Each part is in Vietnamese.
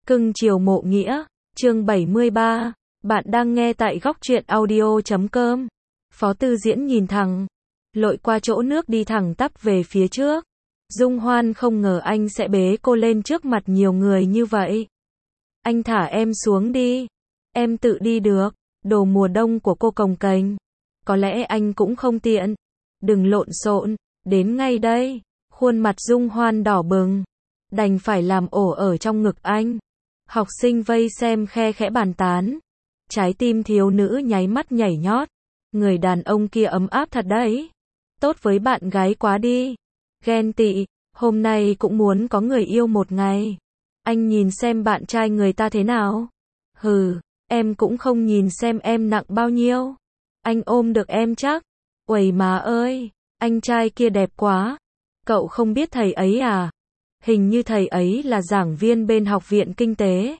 Cưng chiều mộ nghĩa, chương 73, bạn đang nghe tại góc truyện audio.com. Phó Tư Diễn nhìn thẳng, lội qua chỗ nước đi thẳng tắp về phía trước. Dung Hoan không ngờ anh sẽ bế cô lên trước mặt nhiều người như vậy. Anh thả em xuống đi, em tự đi được, đồ mùa đông của cô cồng kềnh. Có lẽ anh cũng không tiện. Đừng lộn xộn, đến ngay đây. Khuôn mặt Dung Hoan đỏ bừng, đành phải làm ổ ở trong ngực anh. Học sinh vây xem khe khẽ bàn tán. Trái tim thiếu nữ nháy mắt nhảy nhót. Người đàn ông kia ấm áp thật đấy. Tốt với bạn gái quá đi. Ghen tị, hôm nay cũng muốn có người yêu một ngày. Anh nhìn xem bạn trai người ta thế nào. Hừ, em cũng không nhìn xem em nặng bao nhiêu. Anh ôm được em chắc. Uầy má ơi, anh trai kia đẹp quá. Cậu không biết thầy ấy à? Hình như thầy ấy là giảng viên bên Học viện Kinh tế.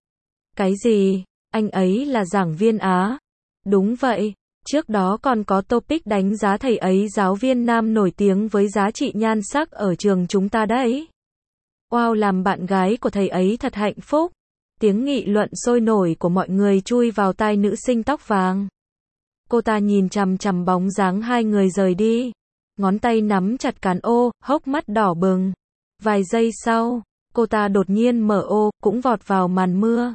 Cái gì? Anh ấy là giảng viên á? Đúng vậy, trước đó còn có topic đánh giá thầy ấy giáo viên nam nổi tiếng với giá trị nhan sắc ở trường chúng ta đấy. Wow, làm bạn gái của thầy ấy thật hạnh phúc. Tiếng nghị luận sôi nổi của mọi người chui vào tai nữ sinh tóc vàng. Cô ta nhìn chằm chằm bóng dáng hai người rời đi. Ngón tay nắm chặt cán ô, hốc mắt đỏ bừng. Vài giây sau, cô ta đột nhiên mở ô, cũng vọt vào màn mưa.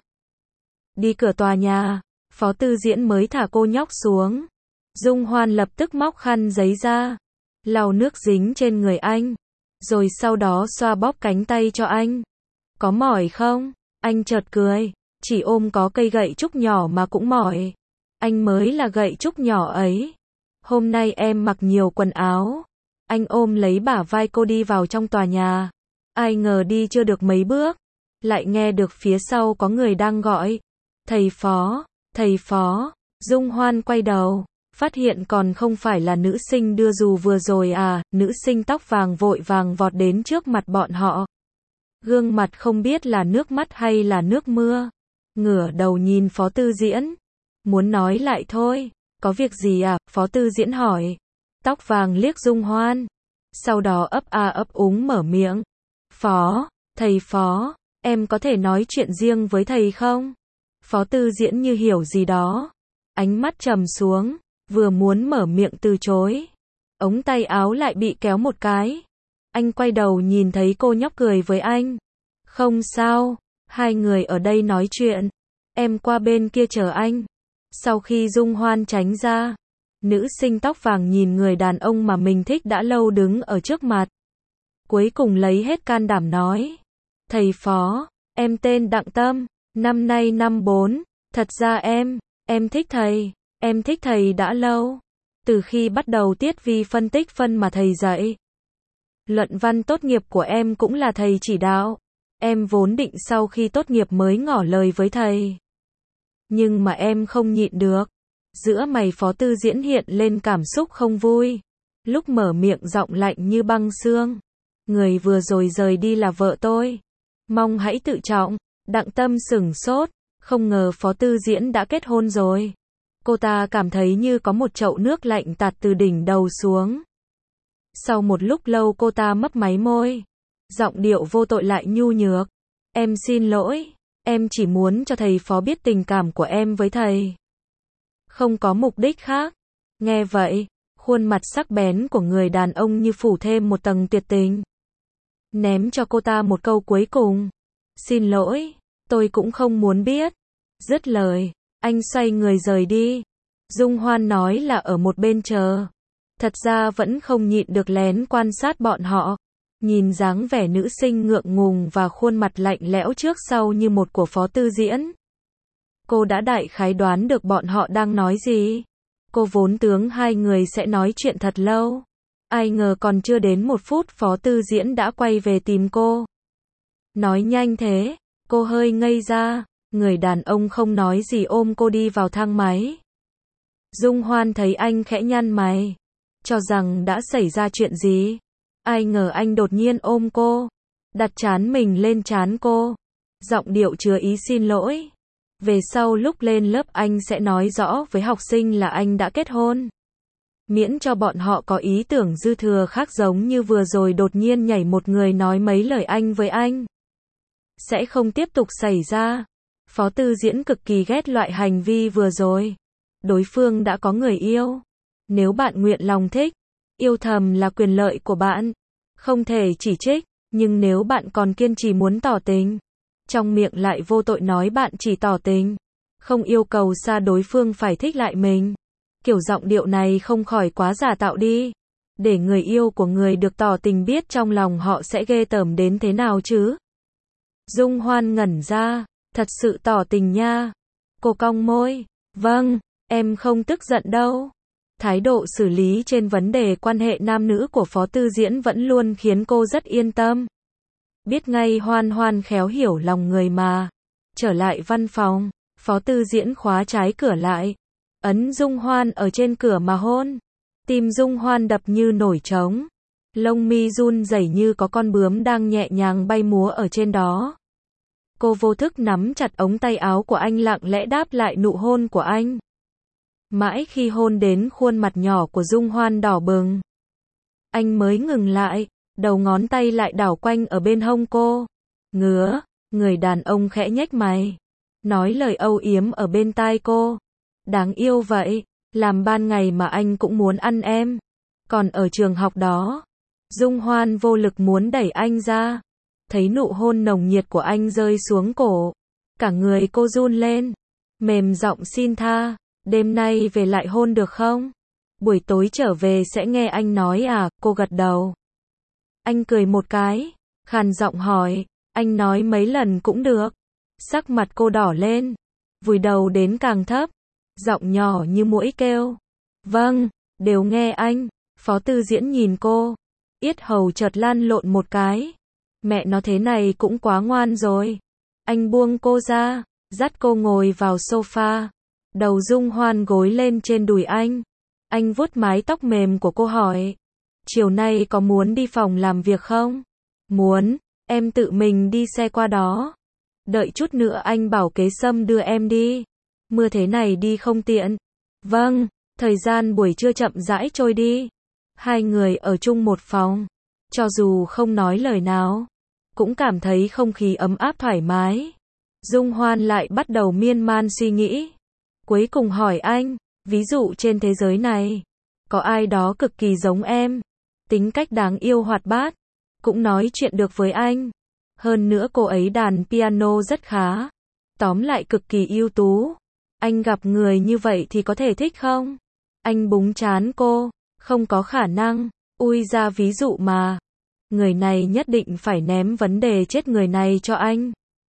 Đi cửa tòa nhà, Phó Tư Diễn mới thả cô nhóc xuống. Dung Hoan lập tức móc khăn giấy ra, lau nước dính trên người anh, rồi sau đó xoa bóp cánh tay cho anh. Có mỏi không? Anh chợt cười, chỉ ôm có cây gậy trúc nhỏ mà cũng mỏi. Anh mới là gậy trúc nhỏ ấy. Hôm nay em mặc nhiều quần áo. Anh ôm lấy bả vai cô đi vào trong tòa nhà. Ai ngờ đi chưa được mấy bước, lại nghe được phía sau có người đang gọi. Thầy Phó, thầy Phó. Dung Hoan quay đầu, phát hiện còn không phải là nữ sinh đưa dù vừa rồi à. Nữ sinh tóc vàng vội vàng vọt đến trước mặt bọn họ. Gương mặt không biết là nước mắt hay là nước mưa. Ngửa đầu nhìn Phó Tư Diễn. Muốn nói lại thôi. Có việc gì à? Phó Tư Diễn hỏi. Tóc vàng liếc Dung Hoan, sau đó ấp a ấp úng mở miệng. Phó, thầy Phó, em có thể nói chuyện riêng với thầy không? Phó Tư Diễn như hiểu gì đó, ánh mắt trầm xuống, vừa muốn mở miệng từ chối. Ống tay áo lại bị kéo một cái. Anh quay đầu nhìn thấy cô nhóc cười với anh. Không sao, hai người ở đây nói chuyện. Em qua bên kia chờ anh. Sau khi Dung Hoan tránh ra, nữ sinh tóc vàng nhìn người đàn ông mà mình thích đã lâu đứng ở trước mặt. Cuối cùng lấy hết can đảm nói. Thầy Phó, em tên Đặng Tâm, năm nay năm 4, thật ra em thích thầy, em thích thầy đã lâu. Từ khi bắt đầu tiết vi phân tích phân mà thầy dạy. Luận văn tốt nghiệp của em cũng là thầy chỉ đạo. Em vốn định sau khi tốt nghiệp mới ngỏ lời với thầy. Nhưng mà em không nhịn được. Giữa mày Phó Tư Diễn hiện lên cảm xúc không vui. Lúc mở miệng giọng lạnh như băng xương. Người vừa rồi rời đi là vợ tôi. Mong hãy tự trọng. Đặng Tâm sửng sốt. Không ngờ Phó Tư Diễn đã kết hôn rồi. Cô ta cảm thấy như có một chậu nước lạnh tạt từ đỉnh đầu xuống. Sau một lúc lâu cô ta mấp máy môi. Giọng điệu vô tội lại nhu nhược. Em xin lỗi. Em chỉ muốn cho thầy Phó biết tình cảm của em với thầy. Không có mục đích khác. Nghe vậy, khuôn mặt sắc bén của người đàn ông như phủ thêm một tầng tuyệt tình. Ném cho cô ta một câu cuối cùng. Xin lỗi, tôi cũng không muốn biết. Dứt lời, anh xoay người rời đi. Dung Hoan nói là ở một bên chờ. Thật ra vẫn không nhịn được lén quan sát bọn họ. Nhìn dáng vẻ nữ sinh ngượng ngùng và khuôn mặt lạnh lẽo trước sau như một của Phó Tư Diễn. Cô đã đại khái đoán được bọn họ đang nói gì. Cô vốn tưởng hai người sẽ nói chuyện thật lâu. Ai ngờ còn chưa đến 1 phút Phó Tư Diễn đã quay về tìm cô. Nói nhanh thế, cô hơi ngây ra. Người đàn ông không nói gì ôm cô đi vào thang máy. Dung Hoan thấy anh khẽ nhăn mày, cho rằng đã xảy ra chuyện gì. Ai ngờ anh đột nhiên ôm cô, đặt trán mình lên trán cô. Giọng điệu chứa ý xin lỗi. Về sau lúc lên lớp anh sẽ nói rõ với học sinh là anh đã kết hôn. Miễn cho bọn họ có ý tưởng dư thừa khác giống như vừa rồi đột nhiên nhảy một người nói mấy lời anh với anh. sẽ không tiếp tục xảy ra. Phó Tư Diễn cực kỳ ghét loại hành vi vừa rồi. Đối phương đã có người yêu. Nếu bạn nguyện lòng thích, yêu thầm là quyền lợi của bạn. Không thể chỉ trích, nhưng nếu bạn còn kiên trì muốn tỏ tình, trong miệng lại vô tội nói bạn chỉ tỏ tình, không yêu cầu xa đối phương phải thích lại mình. Kiểu giọng điệu này không khỏi quá giả tạo đi. Để người yêu của người được tỏ tình biết trong lòng họ sẽ ghê tởm đến thế nào chứ. Dung Hoan ngẩn ra, thật sự tỏ tình nha. Cô cong môi, vâng, em không tức giận đâu. Thái độ xử lý trên vấn đề quan hệ nam nữ của Phó Tư Diễn vẫn luôn khiến cô rất yên tâm. Biết ngay Hoan Hoan khéo hiểu lòng người mà. Trở lại văn phòng, Phó Tư Diễn khóa trái cửa lại, ấn Dung Hoan ở trên cửa mà hôn. Tim Dung Hoan đập như nổi trống, lông mi run rẩy như có con bướm đang nhẹ nhàng bay múa ở trên đó. Cô vô thức nắm chặt ống tay áo của anh, lặng lẽ đáp lại nụ hôn của anh. Mãi khi hôn đến khuôn mặt nhỏ của Dung Hoan đỏ bừng, anh mới ngừng lại, đầu ngón tay lại đảo quanh ở bên hông cô. Ngứa, người đàn ông khẽ nhếch mày, nói lời âu yếm ở bên tai cô. Đáng yêu vậy, làm ban ngày mà anh cũng muốn ăn em. Còn ở trường học đó, Dung Hoan vô lực muốn đẩy anh ra. Thấy nụ hôn nồng nhiệt của anh rơi xuống cổ, cả người cô run lên, mềm giọng xin tha, đêm nay về lại hôn được không? Buổi tối trở về sẽ nghe anh nói à? Cô gật đầu. Anh cười một cái, khàn giọng hỏi, anh nói mấy lần cũng được. Sắc mặt cô đỏ lên, vùi đầu đến càng thấp, giọng nhỏ như muỗi kêu. Vâng, đều nghe anh. Phó Tư Diễn nhìn cô, yết hầu chợt lan lộn một cái. Mẹ nó thế này cũng quá ngoan rồi. Anh buông cô ra, dắt cô ngồi vào sofa. Đầu Dung Hoan gối lên trên đùi anh. Anh vuốt mái tóc mềm của cô hỏi, chiều nay có muốn đi phòng làm việc không? Muốn, em tự mình đi xe qua đó. Đợi chút nữa anh bảo kế sâm đưa em đi. Mưa thế này đi không tiện. Vâng, thời gian buổi trưa chậm rãi trôi đi. Hai người ở chung một phòng, cho dù không nói lời nào, cũng cảm thấy không khí ấm áp thoải mái. Dung Hoan lại bắt đầu miên man suy nghĩ. Cuối cùng hỏi anh, ví dụ trên thế giới này, có ai đó cực kỳ giống em, tính cách đáng yêu hoạt bát, cũng nói chuyện được với anh. Hơn nữa cô ấy đàn piano rất khá. Tóm lại cực kỳ ưu tú. Anh gặp người như vậy thì có thể thích không? Anh búng trán cô, không có khả năng. Ui ra ví dụ mà. Người này nhất định phải ném vấn đề chết người này cho anh.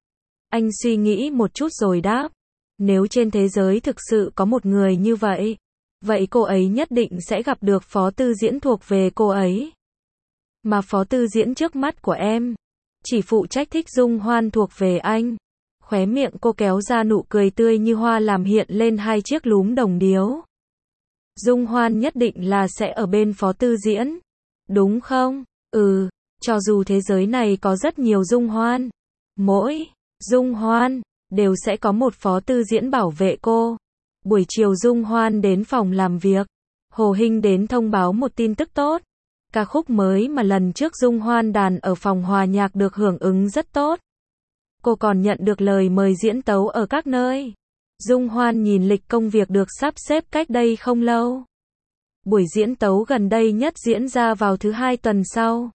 Anh suy nghĩ một chút rồi đáp. Nếu trên thế giới thực sự có một người như vậy, vậy cô ấy nhất định sẽ gặp được Phó Tư Diễn thuộc về cô ấy. Mà Phó Tư Diễn trước mắt của em, chỉ phụ trách thích Dung Hoan thuộc về anh. Khóe miệng cô kéo ra nụ cười tươi như hoa làm hiện lên hai chiếc lúm đồng điếu. Dung Hoan nhất định là sẽ ở bên Phó Tư Diễn. Đúng không? Ừ, cho dù thế giới này có rất nhiều Dung Hoan, mỗi Dung Hoan đều sẽ có một Phó Tư Diễn bảo vệ cô. Buổi chiều Dung Hoan đến phòng làm việc. Hồ Hinh đến thông báo một tin tức tốt. Ca khúc mới mà lần trước Dung Hoan đàn ở phòng hòa nhạc được hưởng ứng rất tốt. Cô còn nhận được lời mời diễn tấu ở các nơi. Dung Hoan nhìn lịch công việc được sắp xếp cách đây không lâu. Buổi diễn tấu gần đây nhất diễn ra vào thứ Hai tuần sau.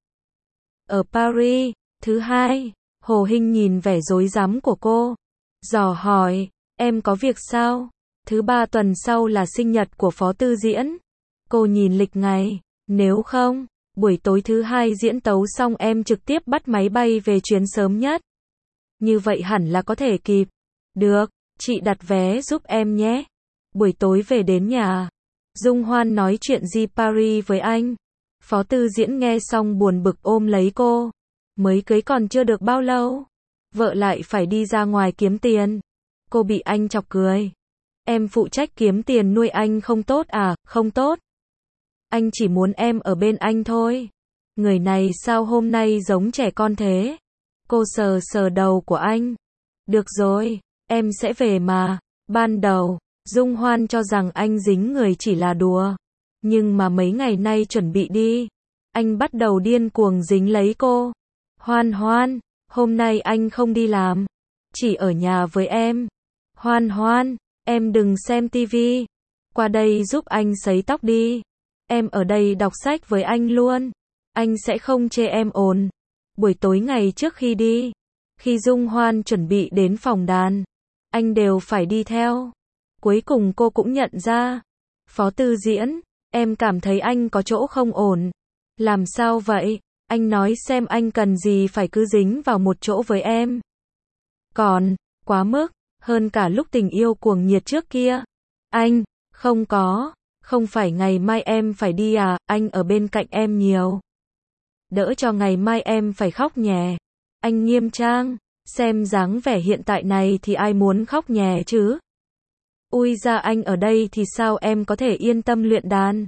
Ở Paris, thứ Hai. Hồ Hinh nhìn vẻ rối rắm của cô, dò hỏi, em có việc sao? Thứ Ba tuần sau là sinh nhật của Phó Tư Diễn. Cô nhìn lịch ngày, nếu không, buổi tối thứ Hai diễn tấu xong em trực tiếp bắt máy bay về chuyến sớm nhất. Như vậy hẳn là có thể kịp. Được, chị đặt vé giúp em nhé. Buổi tối về đến nhà, Dung Hoan nói chuyện di Paris với anh. Phó Tư Diễn nghe xong buồn bực ôm lấy cô. Mới cưới còn chưa được bao lâu, vợ lại phải đi ra ngoài kiếm tiền. Cô bị anh chọc cười. Em phụ trách kiếm tiền nuôi anh không tốt à? Không tốt. Anh chỉ muốn em ở bên anh thôi. Người này sao hôm nay giống trẻ con thế? Cô sờ sờ đầu của anh. Được rồi, em sẽ về mà. Ban đầu, Dung Hoan cho rằng anh dính người chỉ là đùa. Nhưng mà mấy ngày nay chuẩn bị đi, anh bắt đầu điên cuồng dính lấy cô. Hoan Hoan, Hôm nay anh không đi làm, chỉ ở nhà với em. Hoan Hoan, em đừng xem tivi. Qua đây giúp anh sấy tóc đi. Em ở đây đọc sách với anh luôn. Anh sẽ không chê em ồn. Buổi tối ngày trước khi đi, khi Dung Hoan chuẩn bị đến phòng đàn, anh đều phải đi theo. Cuối cùng cô cũng nhận ra. Phó Tư Diễn, em cảm thấy anh có chỗ không ổn. Làm sao vậy? Anh nói xem anh cần gì phải cứ dính vào một chỗ với em. Còn, quá mức, hơn cả lúc tình yêu cuồng nhiệt trước kia. Anh, không có, không phải ngày mai em phải đi à, anh ở bên cạnh em nhiều. Đỡ cho ngày mai em phải khóc nhè. Anh nghiêm trang, xem dáng vẻ hiện tại này thì ai muốn khóc nhè chứ. Ui ra anh ở đây thì sao em có thể yên tâm luyện đàn.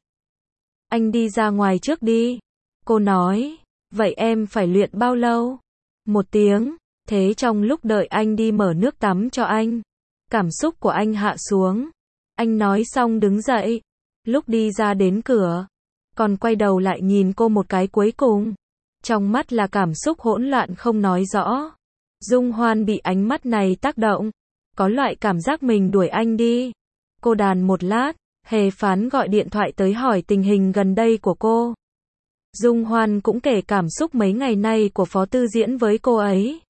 Anh đi ra ngoài trước đi. Cô nói, vậy em phải luyện bao lâu? 1 tiếng. Thế trong lúc đợi anh đi mở nước tắm cho anh, cảm xúc của anh hạ xuống. Anh nói xong đứng dậy. Lúc đi ra đến cửa, còn quay đầu lại nhìn cô một cái cuối cùng. Trong mắt là cảm xúc hỗn loạn không nói rõ. Dung Hoan bị ánh mắt này tác động, có loại cảm giác mình đuổi anh đi. Cô đàn một lát, Hề Phán gọi điện thoại tới hỏi tình hình gần đây của cô. Dung Hoan cũng kể cảm xúc mấy ngày nay của Phó Tư Diễn với cô ấy.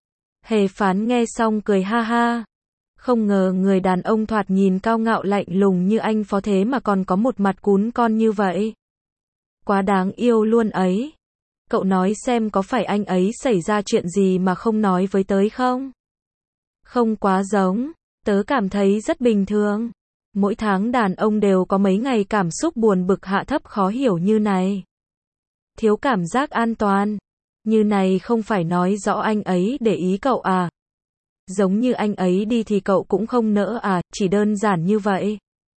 Hề Phán nghe xong cười ha ha. Không ngờ người đàn ông thoạt nhìn cao ngạo lạnh lùng như anh Phó thế mà còn có một mặt cún con như vậy. Quá đáng yêu luôn ấy. Cậu nói xem có phải anh ấy xảy ra chuyện gì mà không nói với tớ không? Không quá giống, tớ cảm thấy rất bình thường. Mỗi tháng đàn ông đều có mấy ngày cảm xúc buồn bực hạ thấp khó hiểu như này. Thiếu cảm giác an toàn. Như này không phải nói rõ anh ấy để ý cậu à? Giống như anh ấy đi thì cậu cũng không nỡ à, chỉ đơn giản như vậy.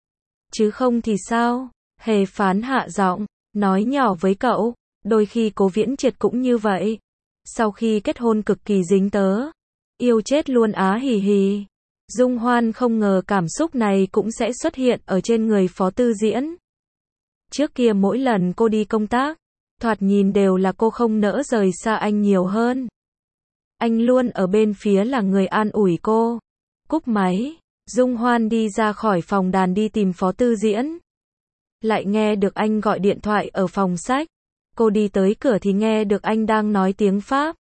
Chứ không thì sao? Hề Phán hạ giọng, nói nhỏ với cậu, đôi khi Cố Viễn Triệt cũng như vậy. Sau khi kết hôn cực kỳ dính tớ. Yêu chết luôn á hì hì. Dung Hoan không ngờ cảm xúc này cũng sẽ xuất hiện ở trên người Phó Tư Diễn. Trước kia mỗi lần cô đi công tác, thoạt nhìn đều là cô không nỡ rời xa anh nhiều hơn. Anh luôn ở bên phía là người an ủi cô. Cúp máy, Dung Hoan đi ra khỏi phòng đàn đi tìm Phó Tư Diễn. Lại nghe được anh gọi điện thoại ở phòng sách. Cô đi tới cửa thì nghe được anh đang nói tiếng Pháp.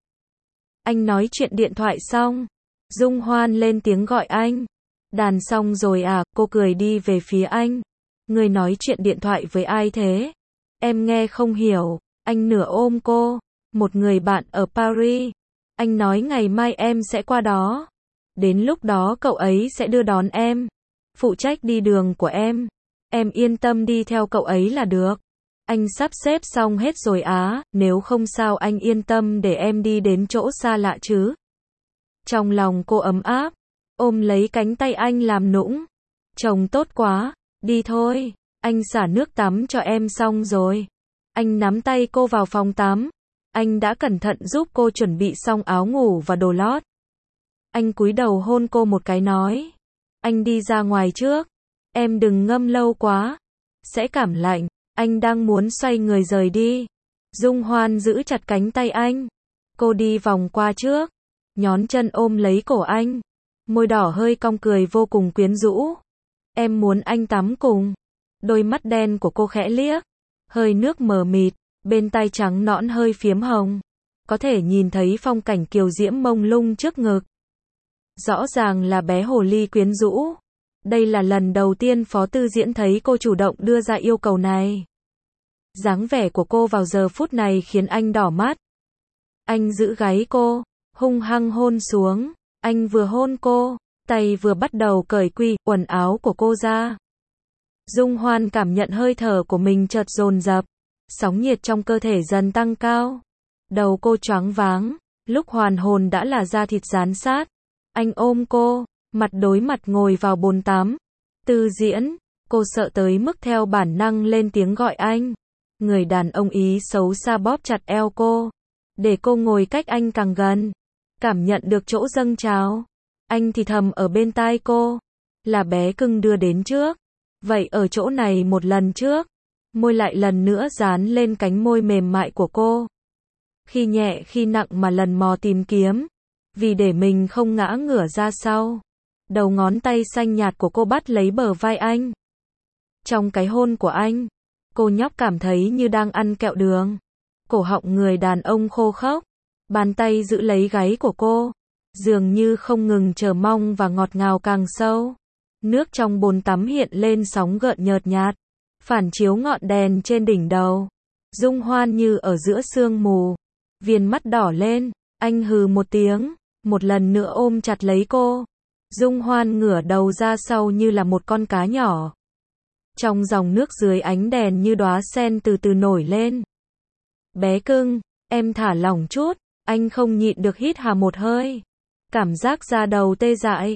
Anh nói chuyện điện thoại xong, Dung Hoan lên tiếng gọi anh. Đàn xong rồi à, cô cười đi về phía anh. Người nói chuyện điện thoại với ai thế? Em nghe không hiểu. Anh nửa ôm cô. Một người bạn ở Paris. Anh nói ngày mai em sẽ qua đó. Đến lúc đó cậu ấy sẽ đưa đón em. Phụ trách đi đường của em. Em yên tâm đi theo cậu ấy là được. Anh sắp xếp xong hết rồi á, nếu không sao anh yên tâm để em đi đến chỗ xa lạ chứ. Trong lòng cô ấm áp, ôm lấy cánh tay anh làm nũng. Chồng tốt quá, đi thôi, anh xả nước tắm cho em xong rồi. Anh nắm tay cô vào phòng tắm. Anh đã cẩn thận giúp cô chuẩn bị xong áo ngủ và đồ lót. Anh cúi đầu hôn cô một cái nói. Anh đi ra ngoài trước. Em đừng ngâm lâu quá. Sẽ cảm lạnh. Anh đang muốn xoay người rời đi. Dung Hoan giữ chặt cánh tay anh. Cô đi vòng qua trước. Nhón chân ôm lấy cổ anh. Môi đỏ hơi cong cười vô cùng quyến rũ. Em muốn anh tắm cùng. Đôi mắt đen của cô khẽ liếc. Hơi nước mờ mịt. Bên tai trắng nõn hơi phiếm hồng. Có thể nhìn thấy phong cảnh kiều diễm mông lung trước ngực. Rõ ràng là bé hồ ly quyến rũ. Đây là lần đầu tiên Phó Tư Diễn thấy cô chủ động đưa ra yêu cầu này. Dáng vẻ của cô vào giờ phút này khiến anh đỏ mắt. Anh giữ gáy cô, hung hăng hôn xuống. Anh vừa hôn cô, tay vừa bắt đầu cởi quần áo của cô ra. Dung Hoan cảm nhận hơi thở của mình chợt dồn dập. Sóng nhiệt trong cơ thể dần tăng cao. Đầu cô choáng váng. Lúc hoàn hồn đã là da thịt dán sát. Anh ôm cô, mặt đối mặt ngồi vào bồn tắm. Tư Diễn, cô sợ tới mức theo bản năng lên tiếng gọi anh. Người đàn ông ý xấu xa bóp chặt eo cô, để cô ngồi cách anh càng gần. Cảm nhận được chỗ dâng trào. Anh thì thầm ở bên tai cô. Là bé cưng đưa đến trước. Vậy ở chỗ này một lần trước. Môi lại lần nữa dán lên cánh môi mềm mại của cô. khi nhẹ khi nặng mà lần mò tìm kiếm, vì để mình không ngã ngửa ra sau. Đầu ngón tay xanh nhạt của cô bắt lấy bờ vai anh. Trong cái hôn của anh, cô nhóc cảm thấy như đang ăn kẹo đường. Cổ họng người đàn ông khô khốc, bàn tay giữ lấy gáy của cô, dường như không ngừng chờ mong và ngọt ngào càng sâu. Nước trong bồn tắm hiện lên sóng gợn nhợt nhạt, phản chiếu ngọn đèn trên đỉnh đầu. Dung Hoan như ở giữa sương mù, viền mắt đỏ lên, anh hừ một tiếng, một lần nữa ôm chặt lấy cô. Dung Hoan ngửa đầu ra sau như là một con cá nhỏ. Trong dòng nước dưới ánh đèn như đóa sen từ từ nổi lên. Bé cưng, em thả lỏng chút, anh không nhịn được hít hà một hơi. Cảm giác da đầu tê dại.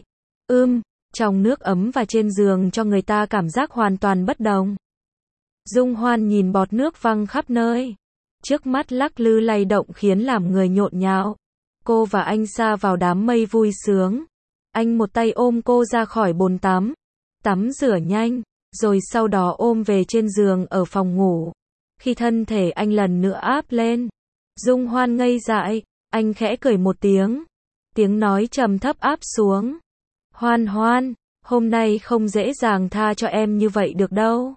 Trong nước ấm và trên giường cho người ta cảm giác hoàn toàn bất đồng. Dung Hoan nhìn bọt nước văng khắp nơi. Trước mắt lắc lư lay động khiến làm người nhộn nhạo. Cô và anh sa vào đám mây vui sướng. Anh một tay ôm cô ra khỏi bồn tắm. Tắm rửa nhanh, rồi sau đó ôm về trên giường ở phòng ngủ. Khi thân thể anh lần nữa áp lên, Dung Hoan ngây dại, anh khẽ cười một tiếng. Tiếng nói trầm thấp áp xuống. Hoan Hoan, hôm nay không dễ dàng tha cho em như vậy được đâu.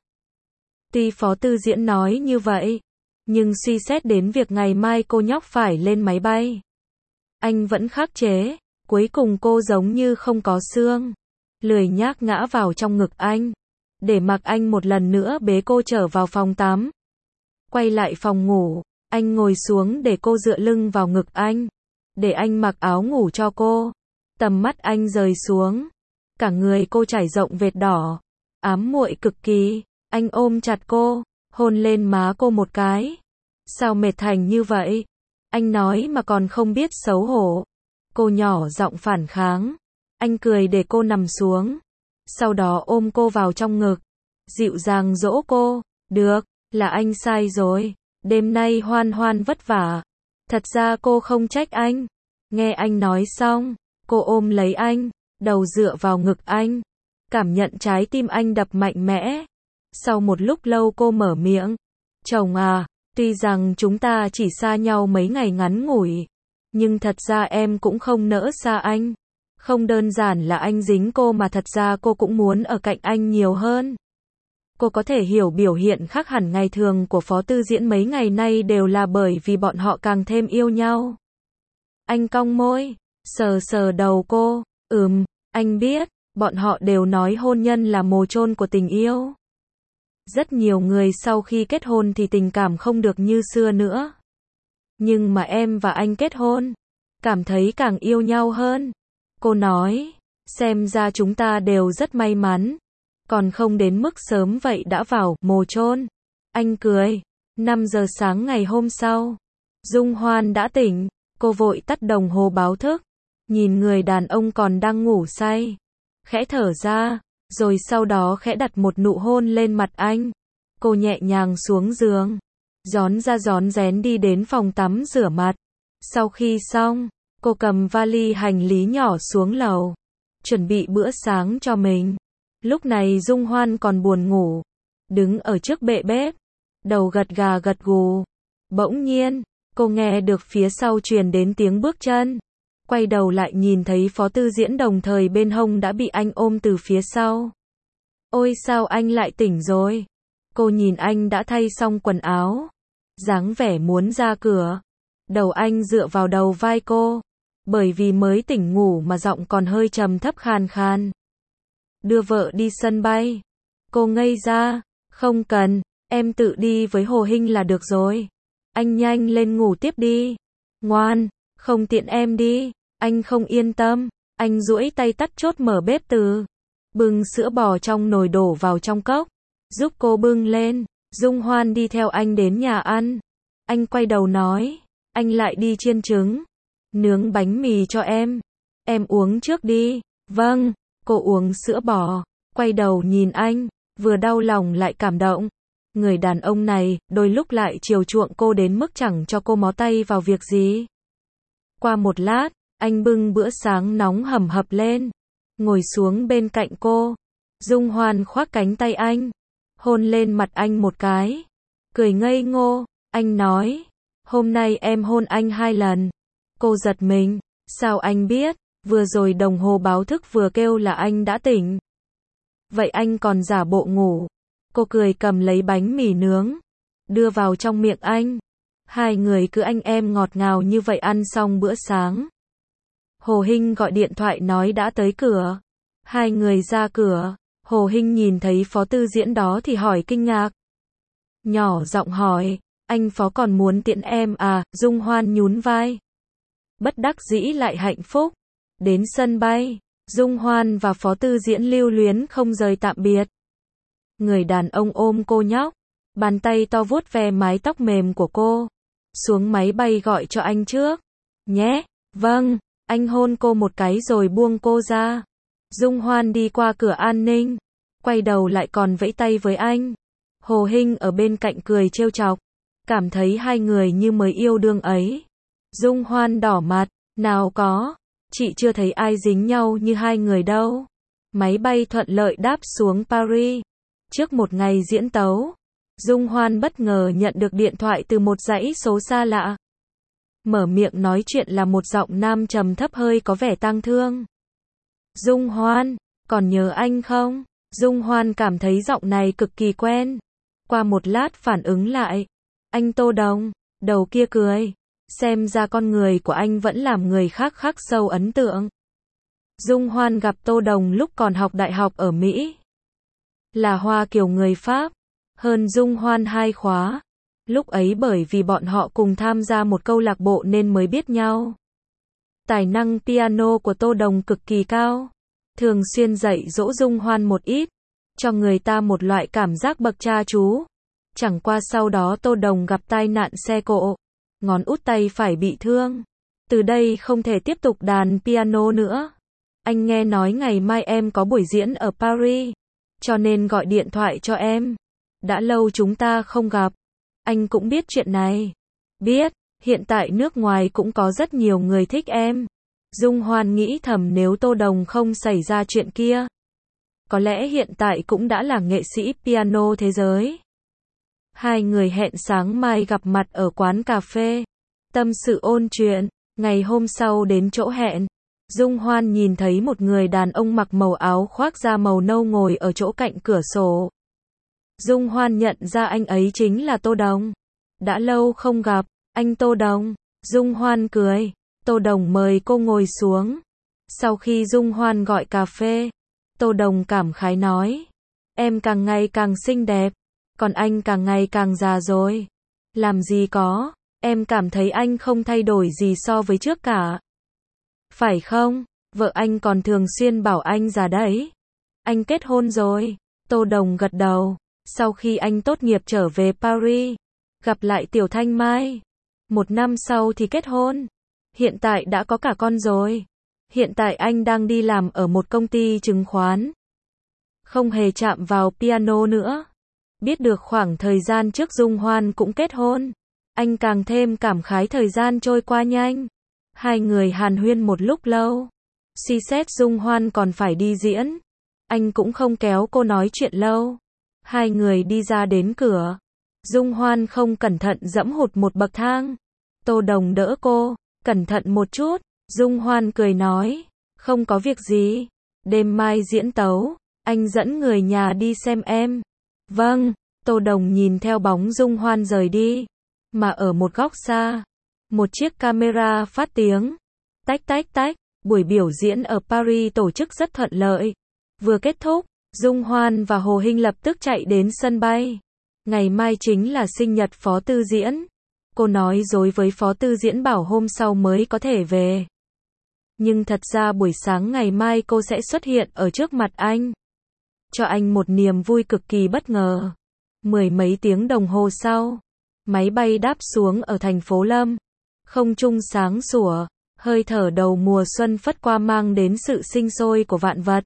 Tuy Phó Tư Diễn nói như vậy, nhưng suy xét đến việc ngày mai cô nhóc phải lên máy bay, anh vẫn khắc chế. Cuối cùng cô giống như không có xương, lười nhác ngã vào trong ngực anh, để mặc anh một lần nữa bế cô trở vào phòng tắm. Quay lại phòng ngủ, anh ngồi xuống để cô dựa lưng vào ngực anh, để anh mặc áo ngủ cho cô. Tầm mắt anh rời xuống, cả người cô trải rộng vệt đỏ, ám muội cực kỳ. Anh ôm chặt cô, hôn lên má cô một cái. Sao mệt thành như vậy? Anh nói mà còn không biết xấu hổ. Cô nhỏ giọng phản kháng. Anh cười để cô nằm xuống, sau đó ôm cô vào trong ngực, dịu dàng dỗ cô. Được, là anh sai rồi. Đêm nay Hoan Hoan vất vả. Thật ra cô không trách anh. Nghe anh nói xong, cô ôm lấy anh, đầu dựa vào ngực anh, cảm nhận trái tim anh đập mạnh mẽ. Sau một lúc lâu cô mở miệng. Chồng à, tuy rằng chúng ta chỉ xa nhau mấy ngày ngắn ngủi, nhưng thật ra em cũng không nỡ xa anh. Không đơn giản là anh dính cô mà thật ra cô cũng muốn ở cạnh anh nhiều hơn. Cô có thể hiểu biểu hiện khác hẳn ngày thường của Phó Tư Diễn mấy ngày nay đều là bởi vì bọn họ càng thêm yêu nhau. Anh cong môi, sờ sờ đầu cô. Anh biết, bọn họ đều nói hôn nhân là mồ chôn của tình yêu. Rất nhiều người sau khi kết hôn thì tình cảm không được như xưa nữa. Nhưng mà em và anh kết hôn, cảm thấy càng yêu nhau hơn. Cô nói, xem ra chúng ta đều rất may mắn, còn không đến mức sớm vậy đã vào mồ chôn. Anh cười. 5 giờ sáng ngày hôm sau, Dung Hoan đã tỉnh, cô vội tắt đồng hồ báo thức, nhìn người đàn ông còn đang ngủ say, khẽ thở ra, rồi sau đó khẽ đặt một nụ hôn lên mặt anh. Cô nhẹ nhàng xuống giường, rón ra rón rén đi đến phòng tắm rửa mặt. Sau khi xong, cô cầm vali hành lý nhỏ xuống lầu, chuẩn bị bữa sáng cho mình. Lúc này Dung Hoan còn buồn ngủ, đứng ở trước bệ bếp, đầu gật gà gật gù. Bỗng nhiên, cô nghe được phía sau truyền đến tiếng bước chân. Quay đầu lại nhìn thấy Phó Tư Diễn đồng thời bên hông đã bị anh ôm từ phía sau. Ôi sao anh lại tỉnh rồi? Cô nhìn anh đã thay xong quần áo, dáng vẻ muốn ra cửa. Đầu anh dựa vào đầu vai cô, bởi vì mới tỉnh ngủ mà giọng còn hơi trầm thấp khàn khàn. Đưa vợ đi sân bay. Cô ngây ra. Không cần, em tự đi với Hồ Hinh là được rồi. Anh nhanh lên ngủ tiếp đi. Ngoan, không tiện em đi. Anh không yên tâm. Anh duỗi tay tắt chốt mở bếp từ. Bưng sữa bò trong nồi đổ vào trong cốc, giúp cô bưng lên. Dung Hoan đi theo anh đến nhà ăn. Anh quay đầu nói, anh lại đi chiên trứng, nướng bánh mì cho em. Em uống trước đi. Vâng. Cô uống sữa bò, quay đầu nhìn anh, vừa đau lòng lại cảm động. Người đàn ông này, đôi lúc lại chiều chuộng cô đến mức chẳng cho cô mó tay vào việc gì. Qua một lát, anh bưng bữa sáng nóng hầm hập lên, ngồi xuống bên cạnh cô. Dung Hoan khoác cánh tay anh, hôn lên mặt anh một cái, cười ngây ngô. Anh nói, Hôm nay em hôn anh 2 lần. Cô giật mình. Sao anh biết? Vừa rồi đồng hồ báo thức vừa kêu là anh đã tỉnh. Vậy anh còn giả bộ ngủ. Cô cười cầm lấy bánh mì nướng, đưa vào trong miệng anh. Hai người cứ anh em ngọt ngào như vậy ăn xong bữa sáng. Hồ Hinh gọi điện thoại nói đã tới cửa. Hai người ra cửa, Hồ Hinh nhìn thấy Phó Tư Diễn đó thì hỏi kinh ngạc. Nhỏ giọng hỏi, anh Phó còn muốn tiễn em à? Dung Hoan nhún vai. Bất đắc dĩ lại hạnh phúc. Đến sân bay, Dung Hoan và Phó Tư Diễn lưu luyến không rời tạm biệt. Người đàn ông ôm cô nhóc, bàn tay to vuốt ve mái tóc mềm của cô. Xuống máy bay gọi cho anh trước. Nhé, vâng, anh hôn cô một cái rồi buông cô ra. Dung Hoan đi qua cửa an ninh, quay đầu lại còn vẫy tay với anh. Hồ Hinh ở bên cạnh cười trêu chọc, cảm thấy hai người như mới yêu đương ấy. Dung Hoan đỏ mặt, nào có, chị chưa thấy ai dính nhau như hai người đâu. Máy bay thuận lợi đáp xuống Paris. Trước một ngày diễn tấu, Dung Hoan bất ngờ nhận được điện thoại từ một dãy số xa lạ. Mở miệng nói chuyện là một giọng nam trầm thấp hơi có vẻ tang thương. Dung Hoan, còn nhớ anh không? Dung Hoan cảm thấy giọng này cực kỳ quen. Qua một lát phản ứng lại. Anh Tô Đồng, đầu kia cười. Xem ra con người của anh vẫn làm người khác khắc sâu ấn tượng. Dung Hoan gặp Tô Đồng lúc còn học đại học ở Mỹ. Là Hoa Kiều người Pháp, hơn Dung Hoan 2 khóa. Lúc ấy bởi vì bọn họ cùng tham gia một câu lạc bộ nên mới biết nhau. Tài năng piano của Tô Đồng cực kỳ cao, thường xuyên dạy dỗ Dung Hoan một ít, cho người ta một loại cảm giác bậc cha chú. Chẳng qua sau đó Tô Đồng gặp tai nạn xe cộ, ngón út tay phải bị thương. Từ đây không thể tiếp tục đàn piano nữa. Anh nghe nói ngày mai em có buổi diễn ở Paris, cho nên gọi điện thoại cho em. Đã lâu chúng ta không gặp. Anh cũng biết chuyện này. Biết, hiện tại nước ngoài cũng có rất nhiều người thích em. Dung Hoan nghĩ thầm nếu Tô Đồng không xảy ra chuyện kia, có lẽ hiện tại cũng đã là nghệ sĩ piano thế giới. Hai người hẹn sáng mai gặp mặt ở quán cà phê, tâm sự ôn chuyện. Ngày hôm sau đến chỗ hẹn, Dung Hoan nhìn thấy một người đàn ông mặc màu áo khoác da màu nâu ngồi ở chỗ cạnh cửa sổ. Dung Hoan nhận ra anh ấy chính là Tô Đồng. Đã lâu không gặp, anh Tô Đồng. Dung Hoan cười. Tô Đồng mời cô ngồi xuống. Sau khi Dung Hoan gọi cà phê, Tô Đồng cảm khái nói. Em càng ngày càng xinh đẹp, còn anh càng ngày càng già rồi. Làm gì có, em cảm thấy anh không thay đổi gì so với trước cả. Phải không? Vợ anh còn thường xuyên bảo anh già đấy. Anh kết hôn rồi. Tô Đồng gật đầu. Sau khi anh tốt nghiệp trở về Paris, gặp lại Tiểu Thanh Mai. 1 năm sau thì kết hôn. Hiện tại đã có cả con rồi. Hiện tại anh đang đi làm ở một công ty chứng khoán. Không hề chạm vào piano nữa. Biết được khoảng thời gian trước Dung Hoan cũng kết hôn, anh càng thêm cảm khái thời gian trôi qua nhanh. Hai người hàn huyên một lúc lâu. Suy xét Dung Hoan còn phải đi diễn, anh cũng không kéo cô nói chuyện lâu. Hai người đi ra đến cửa. Dung Hoan không cẩn thận dẫm hụt một bậc thang. Tô Đồng đỡ cô. Cẩn thận một chút. Dung Hoan cười nói. Không có việc gì. Đêm mai diễn tấu, anh dẫn người nhà đi xem em. Vâng. Tô Đồng nhìn theo bóng Dung Hoan rời đi. Mà ở một góc xa, một chiếc camera phát tiếng. Tách tách tách. Buổi biểu diễn ở Paris tổ chức rất thuận lợi. Vừa kết thúc, Dung Hoan và Hồ Hinh lập tức chạy đến sân bay. Ngày mai chính là sinh nhật Phó Tư Diễn. Cô nói dối với Phó Tư Diễn bảo hôm sau mới có thể về. Nhưng thật ra buổi sáng ngày mai cô sẽ xuất hiện ở trước mặt anh. Cho anh một niềm vui cực kỳ bất ngờ. 10 mấy tiếng đồng hồ sau, máy bay đáp xuống ở thành phố Lâm. Không trung sáng sủa, hơi thở đầu mùa xuân phất qua mang đến sự sinh sôi của vạn vật.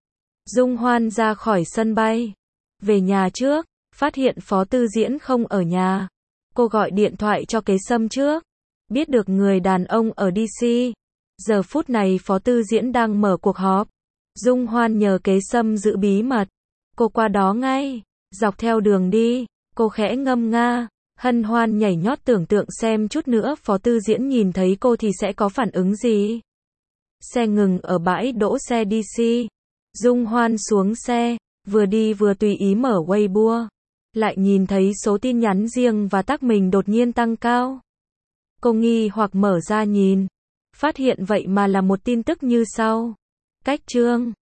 Dung Hoan ra khỏi sân bay, về nhà trước, phát hiện Phó Tư Diễn không ở nhà. Cô gọi điện thoại cho Kế Sâm trước, biết được người đàn ông ở DC. Giờ phút này Phó Tư Diễn đang mở cuộc họp. Dung Hoan nhờ Kế Sâm giữ bí mật. Cô qua đó ngay, dọc theo đường đi, cô khẽ ngâm nga, hân hoan nhảy nhót tưởng tượng xem chút nữa Phó Tư Diễn nhìn thấy cô thì sẽ có phản ứng gì. Xe ngừng ở bãi đỗ xe DC. Dung Hoan xuống xe, vừa đi vừa tùy ý mở Weibo. Lại nhìn thấy số tin nhắn riêng và tag mình đột nhiên tăng cao. Cô nghi hoặc mở ra nhìn. Phát hiện vậy mà là một tin tức như sau. Cách chương